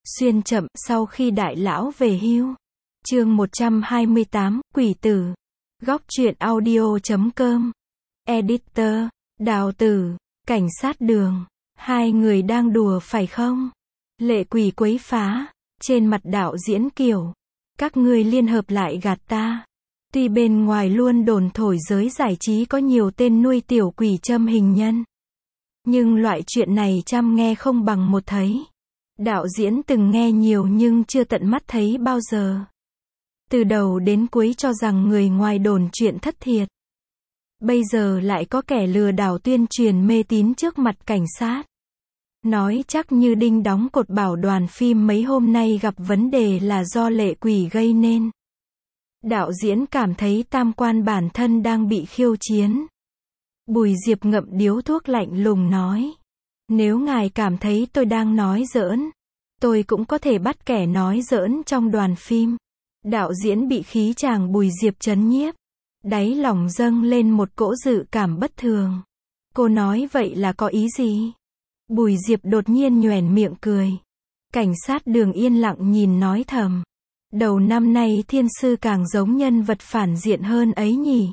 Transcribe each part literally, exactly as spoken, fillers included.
Xuyên chậm sau khi đại lão về hưu. Chương một trăm hai mươi tám, Quỷ tử. Góc truyện audio chấm com. Editor, Đào Tử, cảnh sát đường. Hai người đang đùa phải không? Lệ Quỷ quấy phá. Trên mặt đạo diễn kiểu. Các ngươi liên hợp lại gạt ta. Tuy bên ngoài luôn đồn thổi giới giải trí có nhiều tên nuôi tiểu quỷ châm hình nhân. Nhưng loại chuyện này chăm nghe không bằng một thấy. Đạo diễn từng nghe nhiều nhưng chưa tận mắt thấy bao giờ. Từ đầu đến cuối cho rằng người ngoài đồn chuyện thất thiệt. Bây giờ lại có kẻ lừa đảo tuyên truyền mê tín trước mặt cảnh sát. Nói chắc như đinh đóng cột bảo đoàn phim mấy hôm nay gặp vấn đề là do Lệ Quỷ gây nên. Đạo diễn cảm thấy tam quan bản thân đang bị khiêu chiến. Bùi Diệp ngậm điếu thuốc lạnh lùng nói. Nếu ngài cảm thấy tôi đang nói giỡn, tôi cũng có thể bắt kẻ nói giỡn trong đoàn phim. Đạo diễn bị khí chàng Bùi Diệp chấn nhiếp. Đáy lòng dâng lên một cỗ dự cảm bất thường. Cô nói vậy là có ý gì? Bùi Diệp đột nhiên nhoẻn miệng cười. Cảnh sát đường yên lặng nhìn nói thầm. Đầu năm nay thiên sư càng giống nhân vật phản diện hơn ấy nhỉ?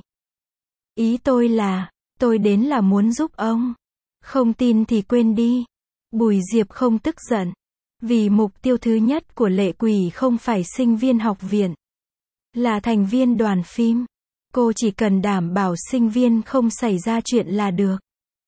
Ý tôi là, tôi đến là muốn giúp ông. Không tin thì quên đi. Bùi Diệp không tức giận. Vì mục tiêu thứ nhất của Lệ Quỷ không phải sinh viên học viện, là thành viên đoàn phim. Cô chỉ cần đảm bảo sinh viên không xảy ra chuyện là được.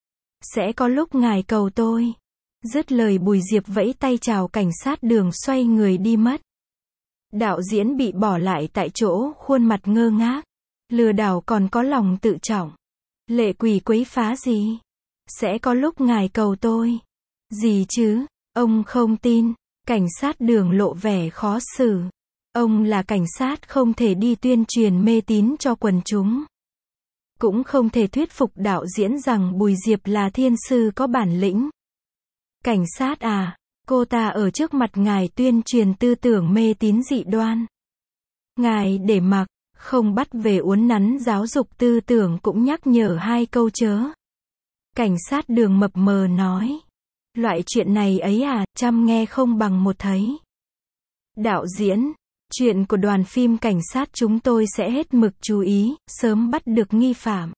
Sẽ có lúc ngài cầu tôi. Dứt lời Bùi Diệp vẫy tay chào cảnh sát đường xoay người đi mất. Đạo diễn bị bỏ lại tại chỗ, khuôn mặt ngơ ngác. Lừa đảo còn có lòng tự trọng. Lệ Quỷ quấy phá gì? Sẽ có lúc ngài cầu tôi. Gì chứ? Ông không tin. Cảnh sát đường lộ vẻ khó xử. Ông là cảnh sát không thể đi tuyên truyền mê tín cho quần chúng. Cũng không thể thuyết phục đạo diễn rằng Bùi Diệp là thiên sư có bản lĩnh. Cảnh sát à, cô ta ở trước mặt ngài tuyên truyền tư tưởng mê tín dị đoan. Ngài để mặc, không bắt về uốn nắn giáo dục tư tưởng cũng nhắc nhở hai câu chớ. Cảnh sát đường mập mờ nói. Loại chuyện này ấy à, chăm nghe không bằng một thấy. Đạo diễn, chuyện của đoàn phim cảnh sát chúng tôi sẽ hết mực chú ý, sớm bắt được nghi phạm.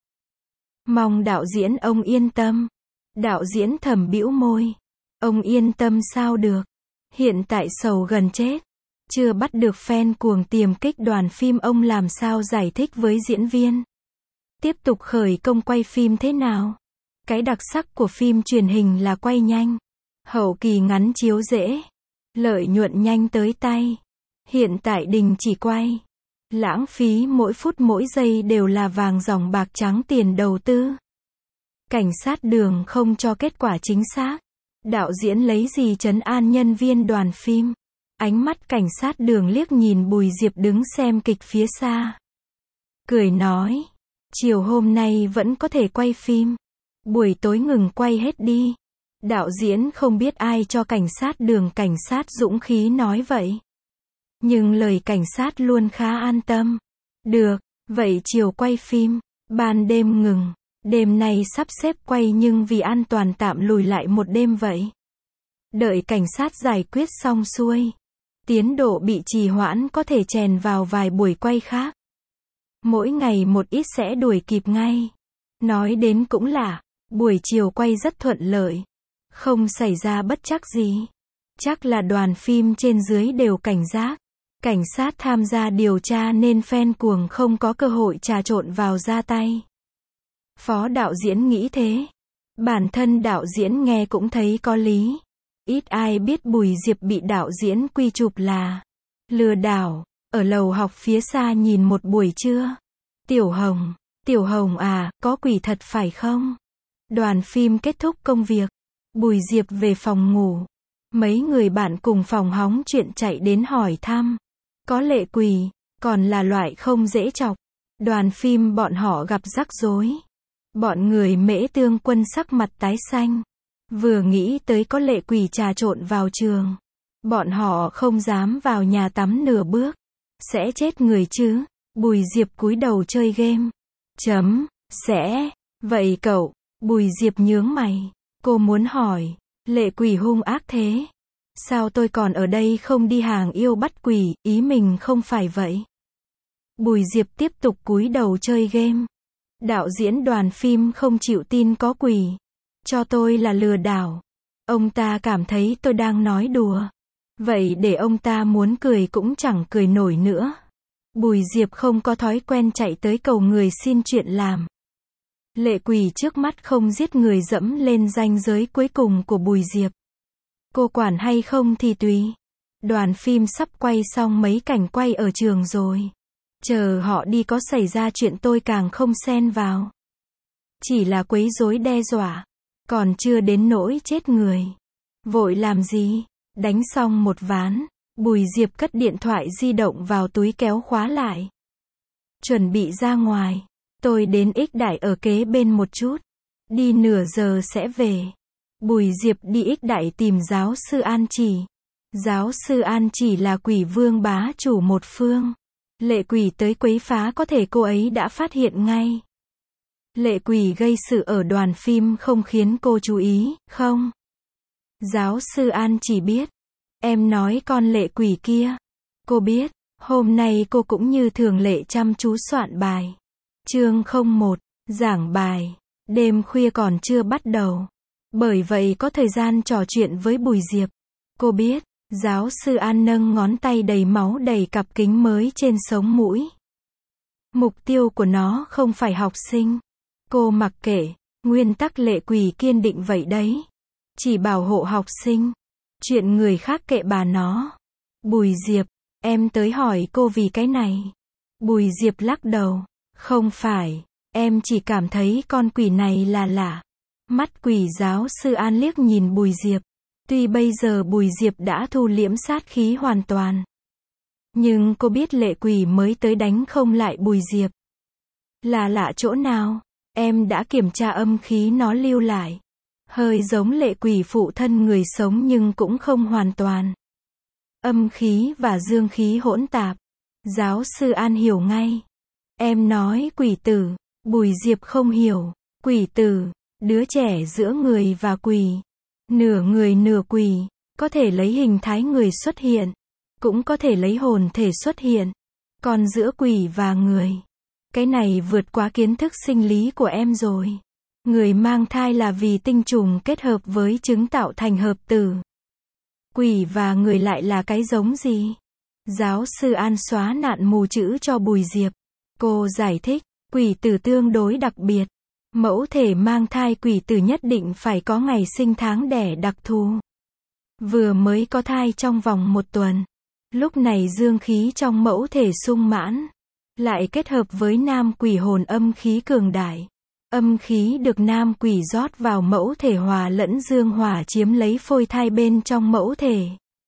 Mong đạo diễn ông yên tâm. Đạo diễn thầm bĩu môi. Ông yên tâm sao được. Hiện tại sầu gần chết. Chưa bắt được fan cuồng tiềm kích đoàn phim, ông làm sao giải thích với diễn viên. Tiếp tục khởi công quay phim thế nào? Cái đặc sắc của phim truyền hình là quay nhanh. Hậu kỳ ngắn chiếu dễ. Lợi nhuận nhanh tới tay. Hiện tại đình chỉ quay. Lãng phí mỗi phút mỗi giây đều là vàng dòng bạc trắng tiền đầu tư. Cảnh sát đường không cho kết quả chính xác. Đạo diễn lấy gì trấn an nhân viên đoàn phim? Ánh mắt cảnh sát đường liếc nhìn Bùi Diệp đứng xem kịch phía xa. Cười nói. Chiều hôm nay vẫn có thể quay phim. Buổi tối ngừng quay hết đi. Đạo diễn không biết ai cho cảnh sát đường cảnh sát dũng khí nói vậy. Nhưng lời cảnh sát luôn khá an tâm. Được, vậy chiều quay phim, ban đêm ngừng. Đêm nay sắp xếp quay nhưng vì an toàn tạm lùi lại một đêm vậy. Đợi cảnh sát giải quyết xong xuôi. Tiến độ bị trì hoãn có thể chèn vào vài buổi quay khác. Mỗi ngày một ít sẽ đuổi kịp ngay. Nói đến cũng lạ, buổi chiều quay rất thuận lợi. Không xảy ra bất trắc gì. Chắc là đoàn phim trên dưới đều cảnh giác. Cảnh sát tham gia điều tra nên fan cuồng không có cơ hội trà trộn vào ra tay. Phó đạo diễn nghĩ thế. Bản thân đạo diễn nghe cũng thấy có lý. Ít ai biết Bùi Diệp bị đạo diễn quy chụp là lừa đảo. Ở lầu học phía xa nhìn một buổi trưa. Tiểu Hồng, Tiểu Hồng à, có quỷ thật phải không? Đoàn phim kết thúc công việc. Bùi Diệp về phòng ngủ. Mấy người bạn cùng phòng hóng chuyện chạy đến hỏi thăm. Có Lệ Quỷ, còn là loại không dễ chọc. Đoàn phim bọn họ gặp rắc rối. Bọn người Mễ Tương Quân sắc mặt tái xanh. Vừa nghĩ tới có Lệ Quỷ trà trộn vào trường. Bọn họ không dám vào nhà tắm nửa bước. Sẽ chết người chứ. Bùi Diệp cúi đầu chơi game. Chấm, sẽ. Vậy cậu, Bùi Diệp nhướng mày. Cô muốn hỏi, Lệ Quỷ hung ác thế. Sao tôi còn ở đây không đi hàng yêu bắt quỷ, ý mình không phải vậy. Bùi Diệp tiếp tục cúi đầu chơi game. Đạo diễn đoàn phim không chịu tin có quỷ. Cho tôi là lừa đảo. Ông ta cảm thấy tôi đang nói đùa. Vậy để ông ta muốn cười cũng chẳng cười nổi nữa. Bùi Diệp không có thói quen chạy tới cầu người xin chuyện làm. Lệ quỷ trước mắt không giết người dẫm lên ranh giới cuối cùng của Bùi Diệp. Cô quản hay không thì tùy. Đoàn phim sắp quay xong mấy cảnh quay ở trường rồi. Chờ họ đi có xảy ra chuyện tôi càng không xen vào. Chỉ là quấy rối đe dọa. Còn chưa đến nỗi chết người. Vội làm gì? Đánh xong một ván. Bùi Diệp cất điện thoại di động vào túi kéo khóa lại. Chuẩn bị ra ngoài. Tôi đến Ích Đại ở kế bên một chút. Đi nửa giờ sẽ về. Bùi Diệp đi Ích Đại tìm giáo sư An Chỉ. Giáo sư An Chỉ là quỷ vương bá chủ một phương. Lệ quỷ tới quấy phá có thể cô ấy đã phát hiện ngay. Lệ quỷ gây sự ở đoàn phim không khiến cô chú ý, không? Giáo sư An Chỉ biết. Em nói con lệ quỷ kia. Cô biết, hôm nay cô cũng như thường lệ chăm chú soạn bài. Chương không một, giảng bài. Đêm khuya còn chưa bắt đầu. Bởi vậy có thời gian trò chuyện với Bùi Diệp. Cô biết, giáo sư An nâng ngón tay đầy máu đầy cặp kính mới trên sống mũi. Mục tiêu của nó không phải học sinh. Cô mặc kệ, nguyên tắc lệ quỷ kiên định vậy đấy. Chỉ bảo hộ học sinh. Chuyện người khác kệ bà nó. Bùi Diệp, em tới hỏi cô vì cái này. Bùi Diệp lắc đầu. Không phải, em chỉ cảm thấy con quỷ này là lạ. Mắt quỷ giáo sư An liếc nhìn Bùi Diệp. Tuy bây giờ Bùi Diệp đã thu liễm sát khí hoàn toàn. Nhưng cô biết lệ quỷ mới tới đánh không lại Bùi Diệp. Là lạ chỗ nào? Em đã kiểm tra âm khí nó lưu lại. Hơi giống lệ quỷ phụ thân người sống nhưng cũng không hoàn toàn. Âm khí và dương khí hỗn tạp. Giáo sư An hiểu ngay. Em nói quỷ tử. Bùi Diệp không hiểu. Quỷ tử, đứa trẻ giữa người và quỷ. Nửa người nửa quỷ. Có thể lấy hình thái người xuất hiện. Cũng có thể lấy hồn thể xuất hiện. Còn giữa quỷ và người. Cái này vượt quá kiến thức sinh lý của em rồi. Người mang thai là vì tinh trùng kết hợp với trứng tạo thành hợp tử. Quỷ và người lại là cái giống gì? Giáo sư An xóa nạn mù chữ cho Bùi Diệp. Cô giải thích, quỷ tử tương đối đặc biệt. Mẫu thể mang thai quỷ tử nhất định phải có ngày sinh tháng đẻ đặc thù. Vừa mới có thai trong vòng một tuần. Lúc này dương khí trong mẫu thể sung mãn. Lại kết hợp với nam quỷ hồn âm khí cường đại. Âm khí được nam quỷ rót vào mẫu thể hòa lẫn dương hỏa chiếm lấy phôi thai bên trong mẫu thể.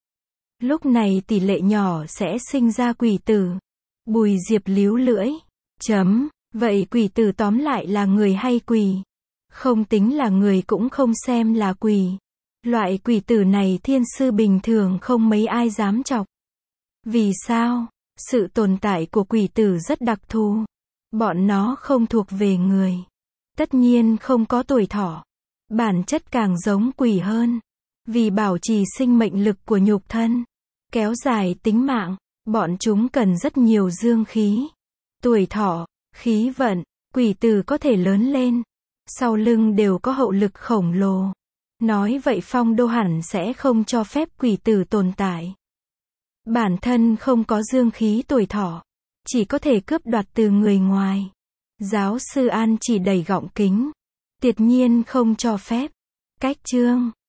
Lúc này tỷ lệ nhỏ sẽ sinh ra quỷ tử. Bùi Diệp líu lưỡi. Chấm. Vậy quỷ tử tóm lại là người hay quỷ? Không tính là người cũng không xem là quỷ. Loại quỷ tử này thiên sư bình thường không mấy ai dám chọc. Vì sao? Sự tồn tại của quỷ tử rất đặc thù. Bọn nó không thuộc về người. Tất nhiên không có tuổi thọ. Bản chất càng giống quỷ hơn. Vì bảo trì sinh mệnh lực của nhục thân. Kéo dài tính mạng. Bọn chúng cần rất nhiều dương khí. Tuổi thọ, khí vận. Quỷ tử có thể lớn lên. Sau lưng đều có hậu lực khổng lồ. Nói vậy phong đô hẳn sẽ không cho phép quỷ tử tồn tại. Bản thân không có dương khí tuổi thọ. Chỉ có thể cướp đoạt từ người ngoài. Giáo sư An chỉ đầy gọng kính. Tuyệt nhiên không cho phép. Cách chương.